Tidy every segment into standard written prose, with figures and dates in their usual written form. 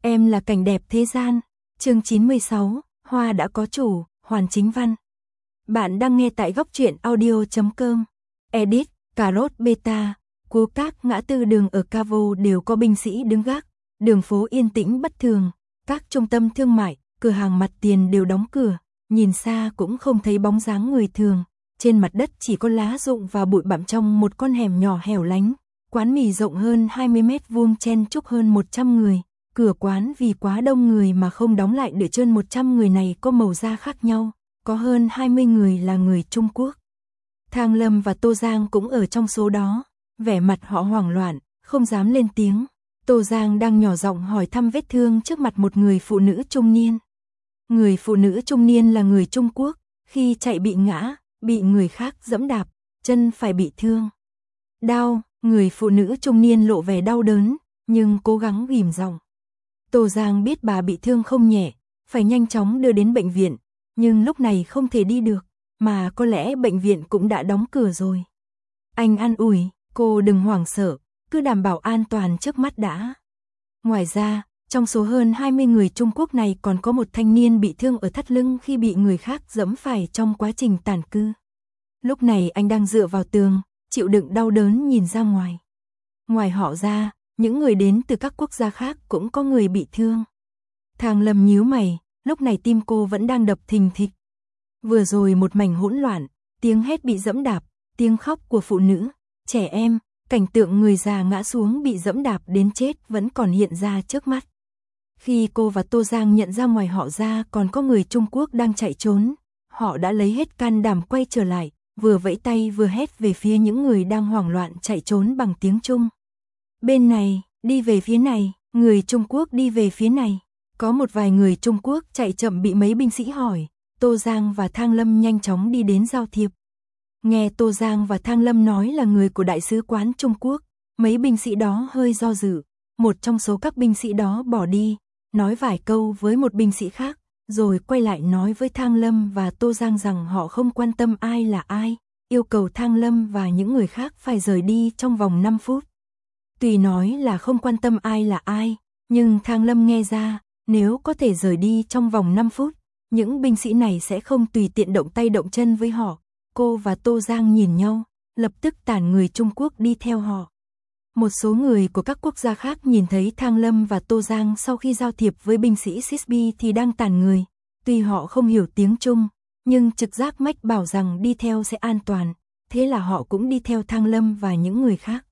Em là cảnh đẹp thế gian. Chương 96, Hoa đã có chủ, Hoàn Chính Văn. Bạn đang nghe tại góc truyện audio.com. Edit, Cà Rốt Beta. Cú các ngã tư đường ở Cavo đều có binh sĩ đứng gác. Đường phố yên tĩnh bất thường. Các trung tâm thương mại, cửa hàng mặt tiền đều đóng cửa. Nhìn xa cũng không thấy bóng dáng người thường. Trên mặt đất chỉ có lá rụng và bụi bặm trong một con hẻm nhỏ hẻo lánh. Quán mì rộng hơn 20 mét vuông chen chúc hơn 100 người. Cửa quán vì quá đông người mà không đóng lại để trên 100 người này có màu da khác nhau. Có hơn 20 người là người Trung Quốc. Thang Lâm và Tô Giang cũng ở trong số đó. Vẻ mặt họ hoảng loạn, không dám lên tiếng. Tô Giang đang nhỏ giọng hỏi thăm vết thương trước mặt một người phụ nữ trung niên. Người phụ nữ trung niên là người Trung Quốc, khi chạy bị ngã, bị người khác giẫm đạp, chân phải bị thương. Đau, người phụ nữ trung niên lộ vẻ đau đớn, nhưng cố gắng ghim giọng. Tô Giang biết bà bị thương không nhẹ, phải nhanh chóng đưa đến bệnh viện, nhưng lúc này không thể đi được, mà có lẽ bệnh viện cũng đã đóng cửa rồi. Anh an ủi, cô đừng hoảng sợ, cứ đảm bảo an toàn trước mắt đã. Ngoài ra, trong số hơn 20 người Trung Quốc này còn có một thanh niên bị thương ở thắt lưng khi bị người khác giẫm phải trong quá trình tản cư. Lúc này anh đang dựa vào tường, chịu đựng đau đớn nhìn ra ngoài. Ngoài họ ra, những người đến từ các quốc gia khác cũng có người bị thương. Thang Lâm nhíu mày, lúc này tim cô vẫn đang đập thình thịch. Vừa rồi một mảnh hỗn loạn, tiếng hét bị giẫm đạp, tiếng khóc của phụ nữ, trẻ em, cảnh tượng người già ngã xuống bị giẫm đạp đến chết vẫn còn hiện ra trước mắt. Khi cô và Tô Giang nhận ra ngoài họ ra còn có người Trung Quốc đang chạy trốn, họ đã lấy hết can đảm quay trở lại, vừa vẫy tay vừa hét về phía những người đang hoảng loạn chạy trốn bằng tiếng Trung. Bên này, đi về phía này, người Trung Quốc đi về phía này. Có một vài người Trung Quốc chạy chậm bị mấy binh sĩ hỏi, Tô Giang và Thang Lâm nhanh chóng đi đến giao thiệp. Nghe Tô Giang và Thang Lâm nói là người của Đại sứ quán Trung Quốc, mấy binh sĩ đó hơi do dự, một trong số các binh sĩ đó bỏ đi, nói vài câu với một binh sĩ khác, rồi quay lại nói với Thang Lâm và Tô Giang rằng họ không quan tâm ai là ai, yêu cầu Thang Lâm và những người khác phải rời đi trong vòng 5 phút. Tuy nói là không quan tâm ai là ai, nhưng Thang Lâm nghe ra, nếu có thể rời đi trong vòng 5 phút, những binh sĩ này sẽ không tùy tiện động tay động chân với họ. Cô và Tô Giang nhìn nhau, lập tức tản người Trung Quốc đi theo họ. Một số người của các quốc gia khác nhìn thấy Thang Lâm và Tô Giang sau khi giao thiệp với binh sĩ Sisbi thì đang tản người. Tuy họ không hiểu tiếng Trung, nhưng trực giác mách bảo rằng đi theo sẽ an toàn, thế là họ cũng đi theo Thang Lâm và những người khác.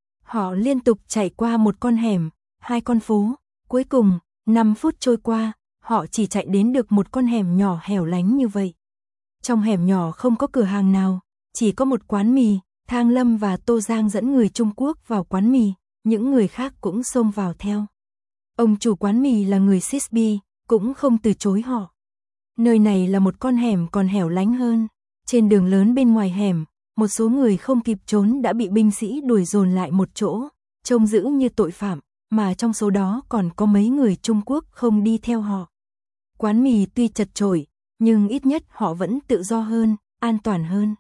Họ liên tục chạy qua một con hẻm, 2 con phố, cuối cùng, 5 phút trôi qua, họ chỉ chạy đến được một con hẻm nhỏ hẻo lánh như vậy. Trong hẻm nhỏ không có cửa hàng nào, chỉ có một quán mì. Thang Lâm và Tô Giang dẫn người Trung Quốc vào quán mì, những người khác cũng xông vào theo. Ông chủ quán mì là người Sisbi, cũng không từ chối họ. Nơi này là một con hẻm còn hẻo lánh hơn. Trên đường lớn bên ngoài hẻm, một số người không kịp trốn đã bị binh sĩ đuổi dồn lại một chỗ, trông giữ như tội phạm, mà trong số đó còn có mấy người Trung Quốc không đi theo họ. Quán mì tuy chật chội, nhưng ít nhất họ vẫn tự do hơn, an toàn hơn.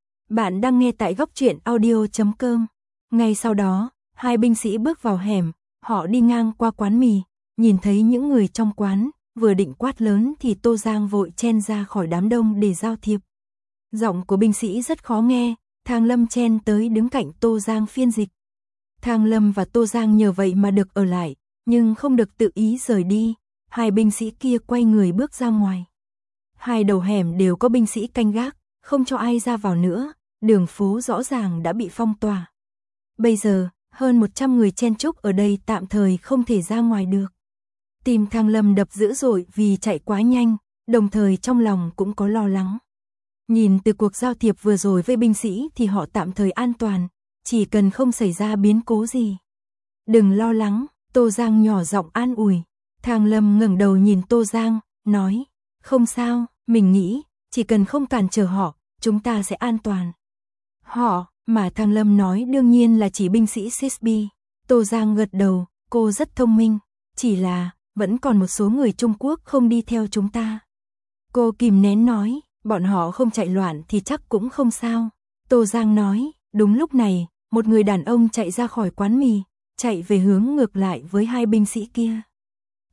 Bạn đang nghe tại góc truyện audio.com. Ngay sau đó, 2 binh sĩ bước vào hẻm, họ đi ngang qua quán mì, nhìn thấy những người trong quán, vừa định quát lớn thì Tô Giang vội chen ra khỏi đám đông để giao thiệp. Giọng của binh sĩ rất khó nghe, Thang Lâm chen tới đứng cạnh Tô Giang phiên dịch. Thang Lâm và Tô Giang nhờ vậy mà được ở lại, nhưng không được tự ý rời đi, 2 binh sĩ kia quay người bước ra ngoài. 2 đầu hẻm đều có binh sĩ canh gác, không cho ai ra vào nữa. Đường phố rõ ràng đã bị phong tỏa. Bây giờ, hơn 100 người chen chúc ở đây tạm thời không thể ra ngoài được. Tim Thang Lâm đập dữ dội vì chạy quá nhanh, đồng thời trong lòng cũng có lo lắng. Nhìn từ cuộc giao thiệp vừa rồi với binh sĩ thì họ tạm thời an toàn, chỉ cần không xảy ra biến cố gì. Đừng lo lắng, Tô Giang nhỏ giọng an ủi. Thang Lâm ngẩng đầu nhìn Tô Giang, nói, không sao, mình nghĩ, chỉ cần không cản trở họ, chúng ta sẽ an toàn. Họ, mà Thang Lâm nói đương nhiên là chỉ binh sĩ Sisbi. Tô Giang gật đầu, cô rất thông minh, chỉ là, vẫn còn một số người Trung Quốc không đi theo chúng ta. Cô kìm nén nói, bọn họ không chạy loạn thì chắc cũng không sao. Tô Giang nói, đúng lúc này, một người đàn ông chạy ra khỏi quán mì, chạy về hướng ngược lại với 2 binh sĩ kia.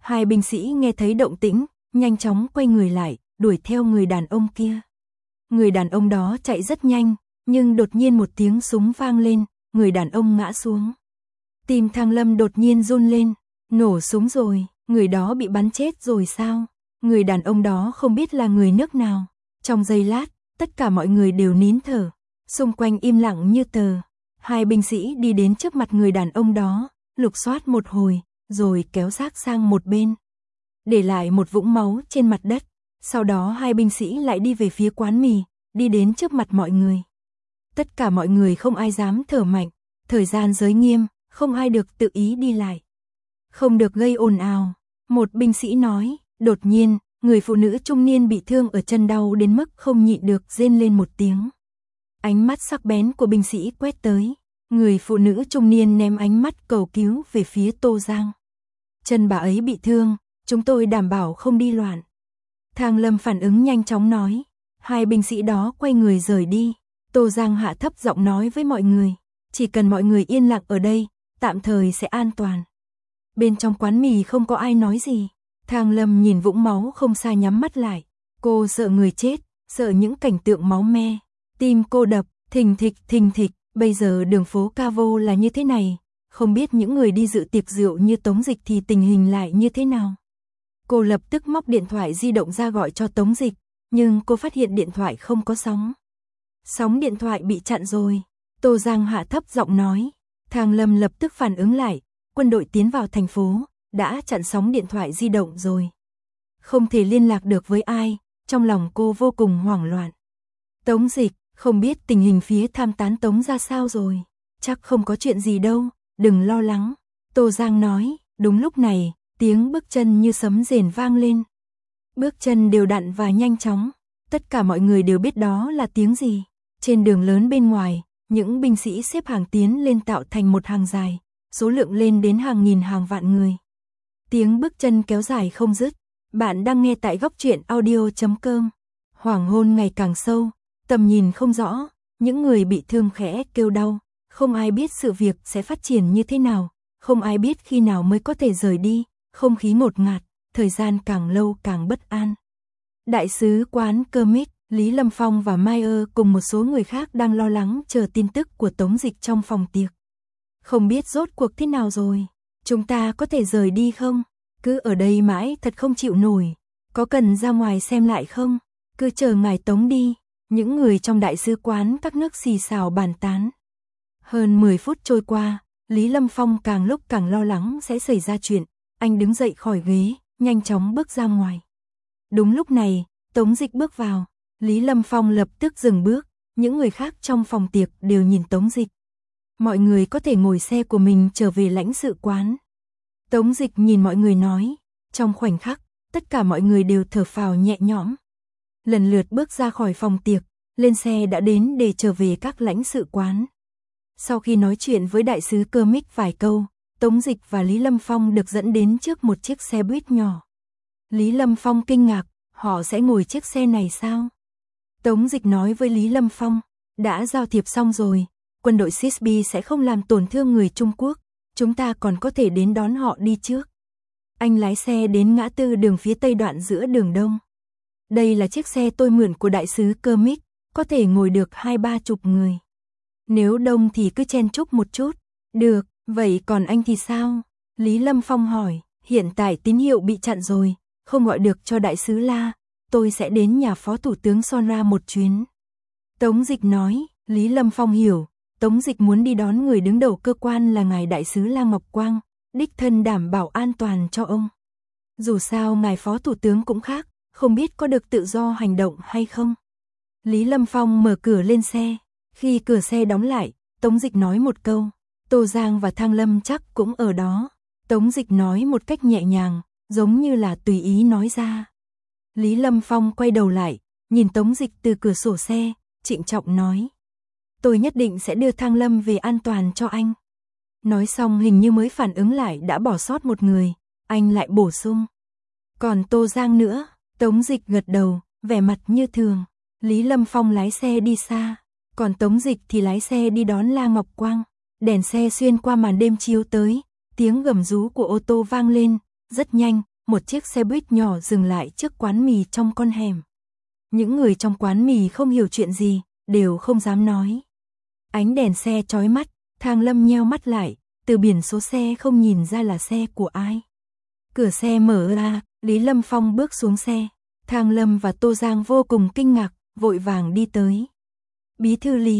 Hai binh sĩ nghe thấy động tĩnh, nhanh chóng quay người lại, đuổi theo người đàn ông kia. Người đàn ông đó chạy rất nhanh, nhưng đột nhiên một tiếng súng vang lên, người đàn ông ngã xuống. Tim Thang Lâm đột nhiên run lên, nổ súng rồi, người đó bị bắn chết rồi sao? Người đàn ông đó không biết là người nước nào. Trong giây lát, tất cả mọi người đều nín thở, xung quanh im lặng như tờ. Hai binh sĩ đi đến trước mặt người đàn ông đó, lục soát một hồi, rồi kéo xác sang một bên, để lại một vũng máu trên mặt đất. Sau đó hai binh sĩ lại đi về phía quán mì, đi đến trước mặt mọi người. Tất cả mọi người không ai dám thở mạnh, thời gian giới nghiêm, không ai được tự ý đi lại. Không được gây ồn ào, một binh sĩ nói. Đột nhiên, người phụ nữ trung niên bị thương ở chân đau đến mức không nhịn được rên lên một tiếng. Ánh mắt sắc bén của binh sĩ quét tới, người phụ nữ trung niên ném ánh mắt cầu cứu về phía Tô Giang. Chân bà ấy bị thương, chúng tôi đảm bảo không đi loạn. Thang Lâm phản ứng nhanh chóng nói. Hai binh sĩ đó quay người rời đi. Tô Giang hạ thấp giọng nói với mọi người, chỉ cần mọi người yên lặng ở đây, tạm thời sẽ an toàn. Bên trong quán mì không có ai nói gì. Thang Lâm nhìn vũng máu không xa nhắm mắt lại. Cô sợ người chết, sợ những cảnh tượng máu me. Tim cô đập, thình thịch, bây giờ đường phố Cavo là như thế này. Không biết những người đi dự tiệc rượu như Tống Dịch thì tình hình lại như thế nào. Cô lập tức móc điện thoại di động ra gọi cho Tống Dịch, nhưng cô phát hiện điện thoại không có sóng. Sóng điện thoại bị chặn rồi. Tô Giang hạ thấp giọng nói. Thang Lâm lập tức phản ứng lại, quân đội tiến vào thành phố, đã chặn sóng điện thoại di động rồi. Không thể liên lạc được với ai, trong lòng cô vô cùng hoảng loạn. Tống Dịch, không biết tình hình phía tham tán Tống ra sao rồi. Chắc không có chuyện gì đâu, đừng lo lắng. Tô Giang nói. Đúng lúc này, tiếng bước chân như sấm rền vang lên. Bước chân đều đặn và nhanh chóng. Tất cả mọi người đều biết đó là tiếng gì. Trên đường lớn bên ngoài, những binh sĩ xếp hàng tiến lên tạo thành một hàng dài, số lượng lên đến hàng nghìn hàng vạn người. Tiếng bước chân kéo dài không dứt. Bạn đang nghe tại góc truyện audio.com. Hoàng hôn ngày càng sâu, tầm nhìn không rõ, những người bị thương khẽ kêu đau, không ai biết sự việc sẽ phát triển như thế nào, không ai biết khi nào mới có thể rời đi, không khí ngột ngạt, thời gian càng lâu càng bất an. Đại sứ quán Kermit, Lý Lâm Phong và Meyer cùng một số người khác đang lo lắng chờ tin tức của Tống Dịch trong phòng tiệc. Không biết rốt cuộc thế nào rồi, chúng ta có thể rời đi không? Cứ ở đây mãi thật không chịu nổi, có cần ra ngoài xem lại không? Cứ chờ ngài Tống đi. Những người trong đại sứ quán các nước xì xào bàn tán. Hơn 10 phút trôi qua, Lý Lâm Phong càng lúc càng lo lắng sẽ xảy ra chuyện. Anh đứng dậy khỏi ghế, nhanh chóng bước ra ngoài. Đúng lúc này, Tống Dịch bước vào. Lý Lâm Phong lập tức dừng bước. Những người khác trong phòng tiệc đều nhìn Tống Dịch. Mọi người có thể ngồi xe của mình trở về lãnh sự quán. Tống Dịch nhìn mọi người nói. Trong khoảnh khắc, tất cả mọi người đều thở phào nhẹ nhõm. Lần lượt bước ra khỏi phòng tiệc, lên xe đã đến để trở về các lãnh sự quán. Sau khi nói chuyện với đại sứ Kermit vài câu, Tống Dịch và Lý Lâm Phong được dẫn đến trước một chiếc xe buýt nhỏ. Lý Lâm Phong kinh ngạc, họ sẽ ngồi chiếc xe này sao? Tống Dịch nói với Lý Lâm Phong, đã giao thiệp xong rồi, quân đội Sisby sẽ không làm tổn thương người Trung Quốc, chúng ta còn có thể đến đón họ đi trước. Anh lái xe đến ngã tư đường phía tây đoạn giữa đường Đông. Đây là chiếc xe tôi mượn của đại sứ Kermit, có thể ngồi được 20-30 người. Nếu đông thì cứ chen chúc một chút. Được, vậy còn anh thì sao? Lý Lâm Phong hỏi, hiện tại tín hiệu bị chặn rồi, không gọi được cho đại sứ La, tôi sẽ đến nhà phó thủ tướng Sonra một chuyến. Tống Dịch nói, Lý Lâm Phong hiểu, Tống Dịch muốn đi đón người đứng đầu cơ quan là ngài đại sứ La Ngọc Quang, đích thân đảm bảo an toàn cho ông. Dù sao ngài phó thủ tướng cũng khác, không biết có được tự do hành động hay không. Lý Lâm Phong mở cửa lên xe, khi cửa xe đóng lại, Tống Dịch nói một câu, Tô Giang và Thang Lâm chắc cũng ở đó. Tống Dịch nói một cách nhẹ nhàng, giống như là tùy ý nói ra. Lý Lâm Phong quay đầu lại, nhìn Tống Dịch từ cửa sổ xe, trịnh trọng nói. Tôi nhất định sẽ đưa Thang Lâm về an toàn cho anh. Nói xong hình như mới phản ứng lại đã bỏ sót một người, anh lại bổ sung. Còn Tô Giang nữa, Tống Dịch gật đầu, vẻ mặt như thường. Lý Lâm Phong lái xe đi xa, còn Tống Dịch thì lái xe đi đón La Ngọc Quang. Đèn xe xuyên qua màn đêm chiếu tới, tiếng gầm rú của ô tô vang lên, rất nhanh, một chiếc xe buýt nhỏ dừng lại trước quán mì trong con hẻm. Những người trong quán mì không hiểu chuyện gì, đều không dám nói. Ánh đèn xe chói mắt, Thang Lâm nheo mắt lại, từ biển số xe không nhìn ra là xe của ai. Cửa xe mở ra, Lý Lâm Phong bước xuống xe. Thang Lâm và Tô Giang vô cùng kinh ngạc, vội vàng đi tới. Bí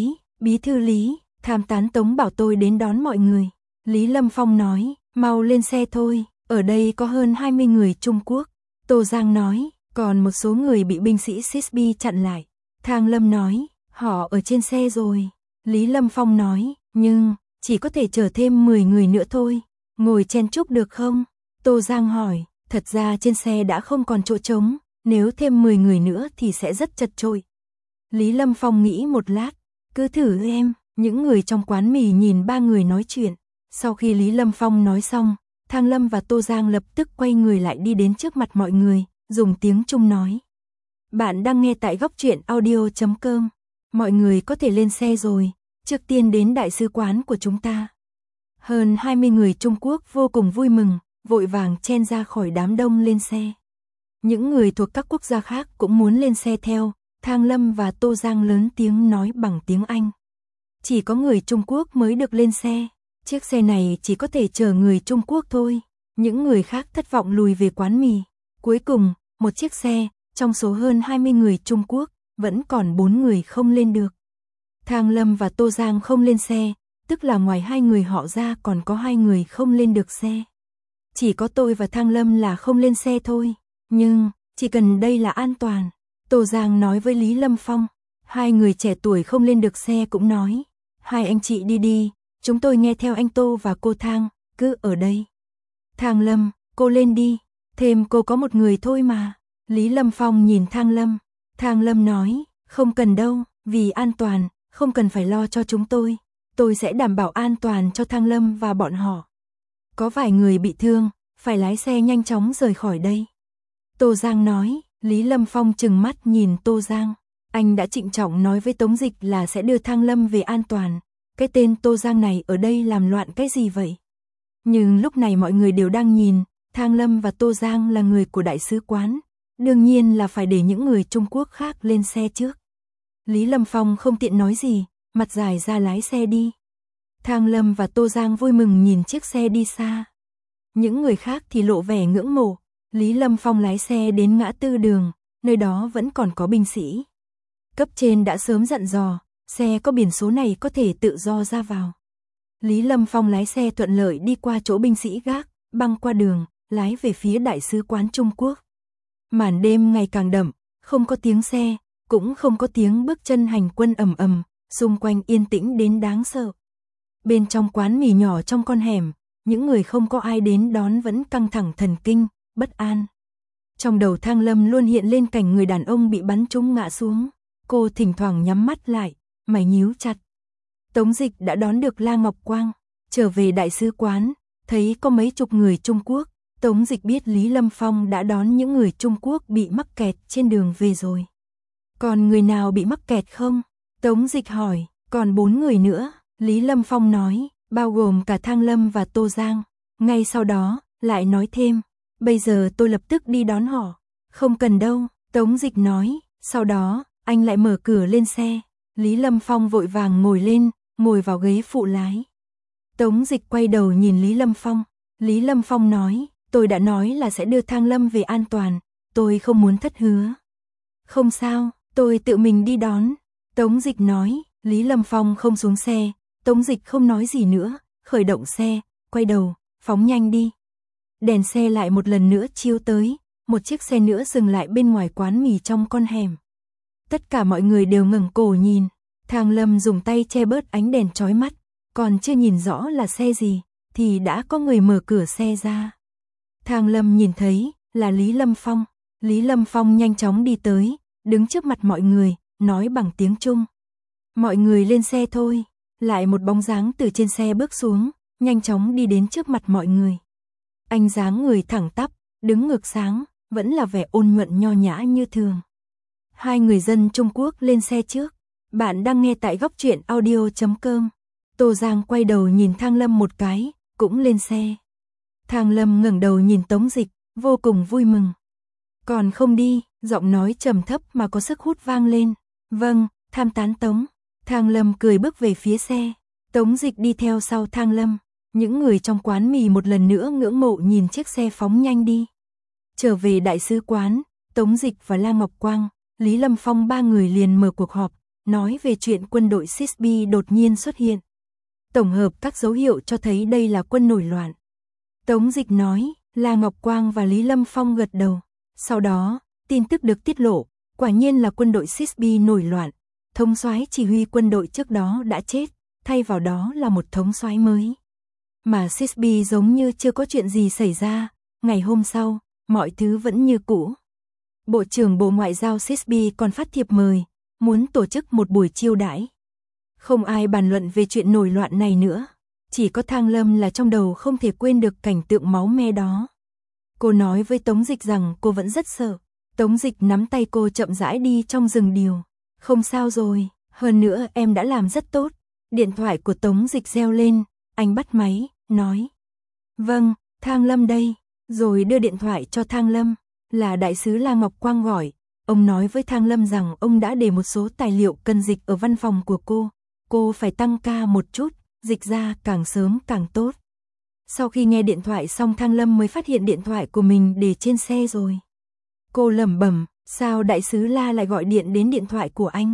thư Lý, tham tán Tống bảo tôi đến đón mọi người. Lý Lâm Phong nói, mau lên xe thôi, ở đây có hơn 20 người Trung Quốc. Tô Giang nói, còn một số người bị binh sĩ Sisbi chặn lại. Thang Lâm nói, họ ở trên xe rồi. Lý Lâm Phong nói, nhưng chỉ có thể chở thêm 10 người nữa thôi, ngồi chen chúc được không? Tô Giang hỏi, thật ra trên xe đã không còn chỗ trống, nếu thêm 10 người nữa thì sẽ rất chật chội. Lý Lâm Phong nghĩ một lát, cứ thử em. Những người trong quán mì nhìn ba người nói chuyện. Sau khi Lý Lâm Phong nói xong, Thang Lâm và Tô Giang lập tức quay người lại đi đến trước mặt mọi người, dùng tiếng Trung nói. Bạn đang nghe tại góc truyện audio.com. Mọi người có thể lên xe rồi, trước tiên đến đại sứ quán của chúng ta. Hơn 20 người Trung Quốc vô cùng vui mừng, vội vàng chen ra khỏi đám đông lên xe. Những người thuộc các quốc gia khác cũng muốn lên xe theo, Thang Lâm và Tô Giang lớn tiếng nói bằng tiếng Anh. Chỉ có người Trung Quốc mới được lên xe, chiếc xe này chỉ có thể chở người Trung Quốc thôi. Những người khác thất vọng lùi về quán mì. Cuối cùng, một chiếc xe, trong số hơn 20 người Trung Quốc, vẫn còn 4 người không lên được. Thang Lâm và Tô Giang không lên xe, tức là ngoài 2 người họ ra còn có 2 người không lên được xe. Chỉ có tôi và Thang Lâm là không lên xe thôi, nhưng chỉ cần đây là an toàn. Tô Giang nói với Lý Lâm Phong. 2 người trẻ tuổi không lên được xe cũng nói, 2 anh chị đi đi, chúng tôi nghe theo anh Tô và cô Thang, cứ ở đây. Thang Lâm, cô lên đi, thêm cô có một người thôi mà. Lý Lâm Phong nhìn Thang Lâm. Thang Lâm nói, không cần đâu, vì an toàn, không cần phải lo cho chúng tôi sẽ đảm bảo an toàn cho Thang Lâm và bọn họ. Có vài người bị thương, phải lái xe nhanh chóng rời khỏi đây. Tô Giang nói. Lý Lâm Phong trừng mắt nhìn Tô Giang. Anh đã trịnh trọng nói với Tống Dịch là sẽ đưa Thang Lâm về an toàn. Cái tên Tô Giang này ở đây làm loạn cái gì vậy? Nhưng lúc này mọi người đều đang nhìn, Thang Lâm và Tô Giang là người của đại sứ quán. Đương nhiên là phải để những người Trung Quốc khác lên xe trước. Lý Lâm Phong không tiện nói gì, mặt dài ra lái xe đi. Thang Lâm và Tô Giang vui mừng nhìn chiếc xe đi xa. Những người khác thì lộ vẻ ngưỡng mộ. Lý Lâm Phong lái xe đến ngã tư đường, nơi đó vẫn còn có binh sĩ. Cấp trên đã sớm dặn dò, xe có biển số này có thể tự do ra vào. Lý Lâm Phong lái xe thuận lợi đi qua chỗ binh sĩ gác, băng qua đường, lái về phía đại sứ quán Trung Quốc. Màn đêm ngày càng đậm, không có tiếng xe, cũng không có tiếng bước chân hành quân ầm ầm, xung quanh yên tĩnh đến đáng sợ. Bên trong quán mì nhỏ trong con hẻm, những người không có ai đến đón vẫn căng thẳng thần kinh, bất an. Trong đầu Thang Lâm luôn hiện lên cảnh người đàn ông bị bắn trúng ngã xuống. Cô thỉnh thoảng nhắm mắt lại, mày nhíu chặt. Tống Dịch đã đón được La Ngọc Quang, trở về đại sứ quán, thấy có mấy chục người Trung Quốc. Tống Dịch biết Lý Lâm Phong đã đón những người Trung Quốc bị mắc kẹt trên đường về rồi. Còn người nào bị mắc kẹt không? Tống Dịch hỏi, còn 4 người nữa. Lý Lâm Phong nói, bao gồm cả Thang Lâm và Tô Giang. Ngay sau đó, lại nói thêm, bây giờ tôi lập tức đi đón họ. Không cần đâu, Tống Dịch nói, sau đó, anh lại mở cửa lên xe. Lý Lâm Phong vội vàng ngồi lên, ngồi vào ghế phụ lái. Tống Dịch quay đầu nhìn Lý Lâm Phong. Lý Lâm Phong nói, tôi đã nói là sẽ đưa Thang Lâm về an toàn, tôi không muốn thất hứa. Không sao, tôi tự mình đi đón. Tống Dịch nói, Lý Lâm Phong không xuống xe, Tống Dịch không nói gì nữa, khởi động xe, quay đầu, phóng nhanh đi. Đèn xe lại một lần nữa chiếu tới, một chiếc xe nữa dừng lại bên ngoài quán mì trong con hẻm. Tất cả mọi người đều ngẩng cổ nhìn, Thang Lâm dùng tay che bớt ánh đèn chói mắt, còn chưa nhìn rõ là xe gì, thì đã có người mở cửa xe ra. Thang Lâm nhìn thấy, là Lý Lâm Phong. Lý Lâm Phong nhanh chóng đi tới, đứng trước mặt mọi người, nói bằng tiếng Trung. Mọi người lên xe thôi. Lại một bóng dáng từ trên xe bước xuống, nhanh chóng đi đến trước mặt mọi người. Anh dáng người thẳng tắp, đứng ngược sáng, vẫn là vẻ ôn nhuận nho nhã như thường. 2 người dân Trung Quốc lên xe trước. Bạn đang nghe tại góc truyện audio.com. Tô Giang quay đầu nhìn Thang Lâm một cái, cũng lên xe. Thang Lâm ngẩng đầu nhìn Tống Dịch, vô cùng vui mừng. Còn không đi, giọng nói trầm thấp mà có sức hút vang lên. Vâng, tham tán Tống. Thang Lâm cười bước về phía xe. Tống Dịch đi theo sau Thang Lâm. Những người trong quán mì một lần nữa ngưỡng mộ nhìn chiếc xe phóng nhanh đi. Trở về đại sứ quán, Tống Dịch và La Ngọc Quang, Lý Lâm Phong ba người liền mở cuộc họp, nói về chuyện quân đội Sisby đột nhiên xuất hiện. Tổng hợp các dấu hiệu cho thấy đây là quân nổi loạn. Tống Dịch nói, La Ngọc Quang và Lý Lâm Phong gật đầu. Sau đó, tin tức được tiết lộ, quả nhiên là quân đội Sisby nổi loạn. Thống soái chỉ huy quân đội trước đó đã chết, thay vào đó là một thống soái mới. Mà Sisby giống như chưa có chuyện gì xảy ra, ngày hôm sau, mọi thứ vẫn như cũ. Bộ trưởng Bộ Ngoại giao Sisby còn phát thiệp mời, muốn tổ chức một buổi chiêu đãi. Không ai bàn luận về chuyện nổi loạn này nữa, chỉ có Thang Lâm là trong đầu không thể quên được cảnh tượng máu me đó. Cô nói với Tống Dịch rằng cô vẫn rất sợ. Tống Dịch nắm tay cô chậm rãi đi trong rừng điều. Không sao rồi, hơn nữa em đã làm rất tốt. Điện thoại của Tống Dịch reo lên, anh bắt máy, nói. Vâng, Thang Lâm đây, rồi đưa điện thoại cho Thang Lâm, là đại sứ La Ngọc Quang gọi. Ông nói với Thang Lâm rằng ông đã để một số tài liệu cần dịch ở văn phòng của cô phải tăng ca một chút, dịch ra càng sớm càng tốt. Sau khi nghe điện thoại xong Thang Lâm mới phát hiện điện thoại của mình để trên xe rồi. Cô lẩm bẩm, sao đại sứ La lại gọi điện đến điện thoại của anh?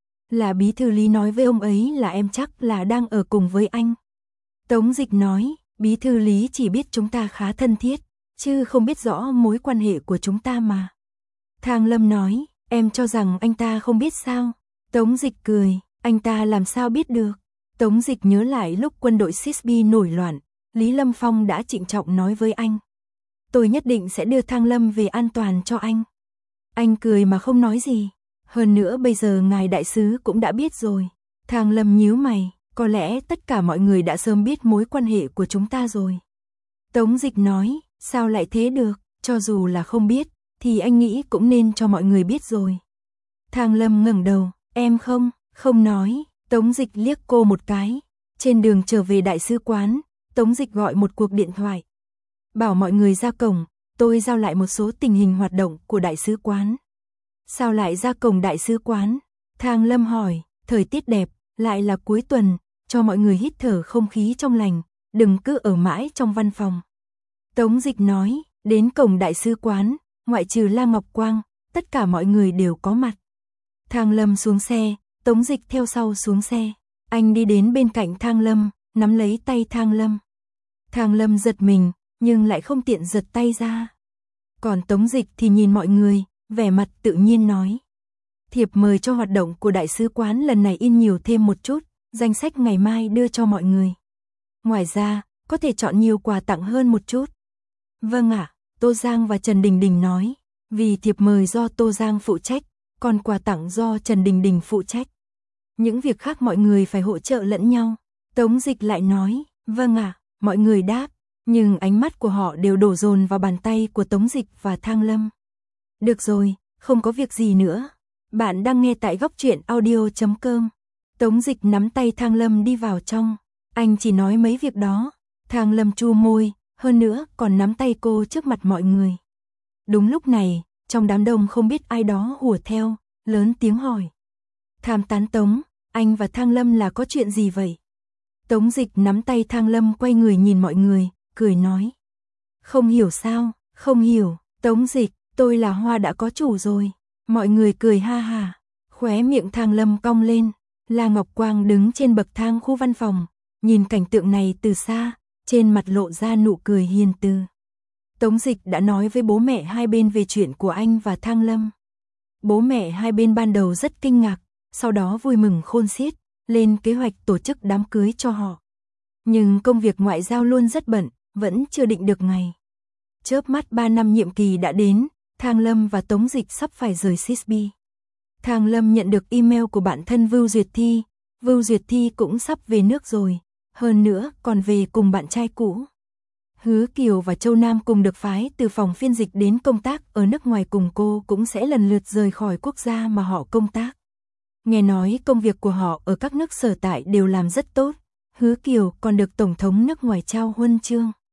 Là bí thư Lý nói với ông ấy là em chắc là đang ở cùng với anh. Tống Dịch nói, bí thư Lý chỉ biết chúng ta khá thân thiết, chứ không biết rõ mối quan hệ của chúng ta mà. Thang Lâm nói, em cho rằng anh ta không biết sao? Tống Dịch cười, anh ta làm sao biết được? Tống Dịch nhớ lại lúc quân đội Sisby nổi loạn, Lý Lâm Phong đã trịnh trọng nói với anh. Tôi nhất định sẽ đưa Thang Lâm về an toàn cho anh. Anh cười mà không nói gì. Hơn nữa bây giờ ngài đại sứ cũng đã biết rồi. Thang Lâm nhíu mày, có lẽ tất cả mọi người đã sớm biết mối quan hệ của chúng ta rồi. Tống Dịch nói, sao lại thế được, cho dù là không biết, thì anh nghĩ cũng nên cho mọi người biết rồi. Thang Lâm ngẩng đầu, em không nói. Tống Dịch liếc cô một cái. Trên đường trở về đại sứ quán, Tống Dịch gọi một cuộc điện thoại. Bảo mọi người ra cổng, tôi giao lại một số tình hình hoạt động của đại sứ quán. Sao lại ra cổng đại sứ quán? Thang Lâm hỏi, thời tiết đẹp, lại là cuối tuần, cho mọi người hít thở không khí trong lành, đừng cứ ở mãi trong văn phòng. Tống Dịch nói, đến cổng đại sứ quán, ngoại trừ La Ngọc Quang, tất cả mọi người đều có mặt. Thang Lâm xuống xe, Tống Dịch theo sau xuống xe. Anh đi đến bên cạnh Thang Lâm, nắm lấy tay Thang Lâm. Thang Lâm giật mình, nhưng lại không tiện giật tay ra. Còn Tống Dịch thì nhìn mọi người, vẻ mặt tự nhiên nói. Thiệp mời cho hoạt động của đại sứ quán lần này in nhiều thêm một chút, danh sách ngày mai đưa cho mọi người. Ngoài ra, có thể chọn nhiều quà tặng hơn một chút. Vâng ạ, Tô Giang và Trần Đình Đình nói. Vì thiệp mời do Tô Giang phụ trách, còn quà tặng do Trần Đình Đình phụ trách. Những việc khác mọi người phải hỗ trợ lẫn nhau. Tống Dịch lại nói, vâng ạ, mọi người đáp. Nhưng ánh mắt của họ đều đổ dồn vào bàn tay của Tống Dịch và Thang Lâm. Được rồi, không có việc gì nữa. Bạn đang nghe tại góc truyện audio.com. Tống Dịch nắm tay Thang Lâm đi vào trong. Anh chỉ nói mấy việc đó. Thang Lâm chu môi, hơn nữa còn nắm tay cô trước mặt mọi người. Đúng lúc này, trong đám đông không biết ai đó hùa theo, lớn tiếng hỏi. Tham tán Tống, anh và Thang Lâm là có chuyện gì vậy? Tống Dịch nắm tay Thang Lâm quay người nhìn mọi người, cười nói. Không hiểu sao, không hiểu, Tống Dịch, tôi là hoa đã có chủ rồi. Mọi người cười ha ha, khóe miệng Thang Lâm cong lên. La Ngọc Quang đứng trên bậc thang khu văn phòng, nhìn cảnh tượng này từ xa, trên mặt lộ ra nụ cười hiền từ. Tống Dịch đã nói với bố mẹ hai bên về chuyện của anh và Thang Lâm. Bố mẹ hai bên ban đầu rất kinh ngạc, sau đó vui mừng khôn xiết, lên kế hoạch tổ chức đám cưới cho họ. Nhưng công việc ngoại giao luôn rất bận, vẫn chưa định được ngày. Chớp mắt 3 năm nhiệm kỳ đã đến, Thang Lâm và Tống Dịch sắp phải rời Sisby. Thang Lâm nhận được email của bạn thân Vưu Duyệt Thi. Vưu Duyệt Thi cũng sắp về nước rồi, hơn nữa còn về cùng bạn trai cũ. Hứa Kiều và Châu Nam cùng được phái từ phòng phiên dịch đến công tác ở nước ngoài cùng cô cũng sẽ lần lượt rời khỏi quốc gia mà họ công tác. Nghe nói công việc của họ ở các nước sở tại đều làm rất tốt. Hứa Kiều còn được Tổng thống nước ngoài trao huân chương.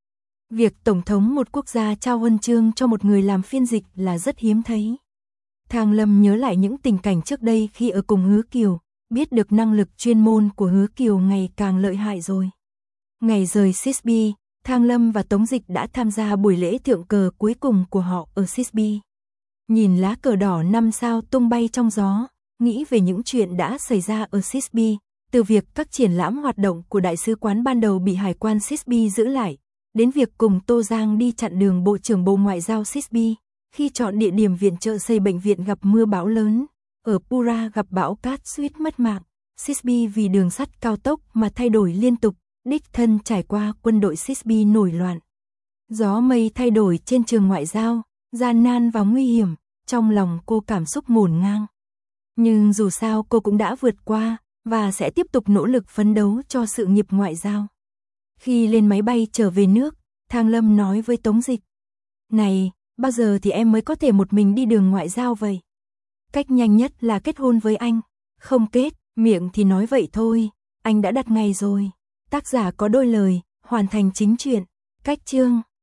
Việc Tổng thống một quốc gia trao huân chương cho một người làm phiên dịch là rất hiếm thấy. Thang Lâm nhớ lại những tình cảnh trước đây khi ở cùng Hứa Kiều, biết được năng lực chuyên môn của Hứa Kiều ngày càng lợi hại rồi. Ngày rời Sisby, Thang Lâm và Tống Dịch đã tham gia buổi lễ thượng cờ cuối cùng của họ ở Sisby. Nhìn lá cờ đỏ 5 sao tung bay trong gió, nghĩ về những chuyện đã xảy ra ở Sisby, từ việc các triển lãm hoạt động của đại sứ quán ban đầu bị hải quan Sisby giữ lại, đến việc cùng Tô Giang đi chặn đường Bộ trưởng Bộ Ngoại giao Sisby, khi chọn địa điểm viện trợ xây bệnh viện gặp mưa bão lớn, ở Pura gặp bão cát suýt mất mạng, Sisby vì đường sắt cao tốc mà thay đổi liên tục, đích thân trải qua quân đội Sisby nổi loạn. Gió mây thay đổi trên trường ngoại giao, gian nan và nguy hiểm, trong lòng cô cảm xúc ngổn ngang. Nhưng dù sao cô cũng đã vượt qua, và sẽ tiếp tục nỗ lực phấn đấu cho sự nghiệp ngoại giao. Khi lên máy bay trở về nước, Thang Lâm nói với Tống Dịch. Này, bao giờ thì em mới có thể một mình đi đường ngoại giao vậy? Cách nhanh nhất là kết hôn với anh. Không kết, miệng thì nói vậy thôi, anh đã đặt ngày rồi. Tác giả có đôi lời, hoàn thành chính truyện. Cách chương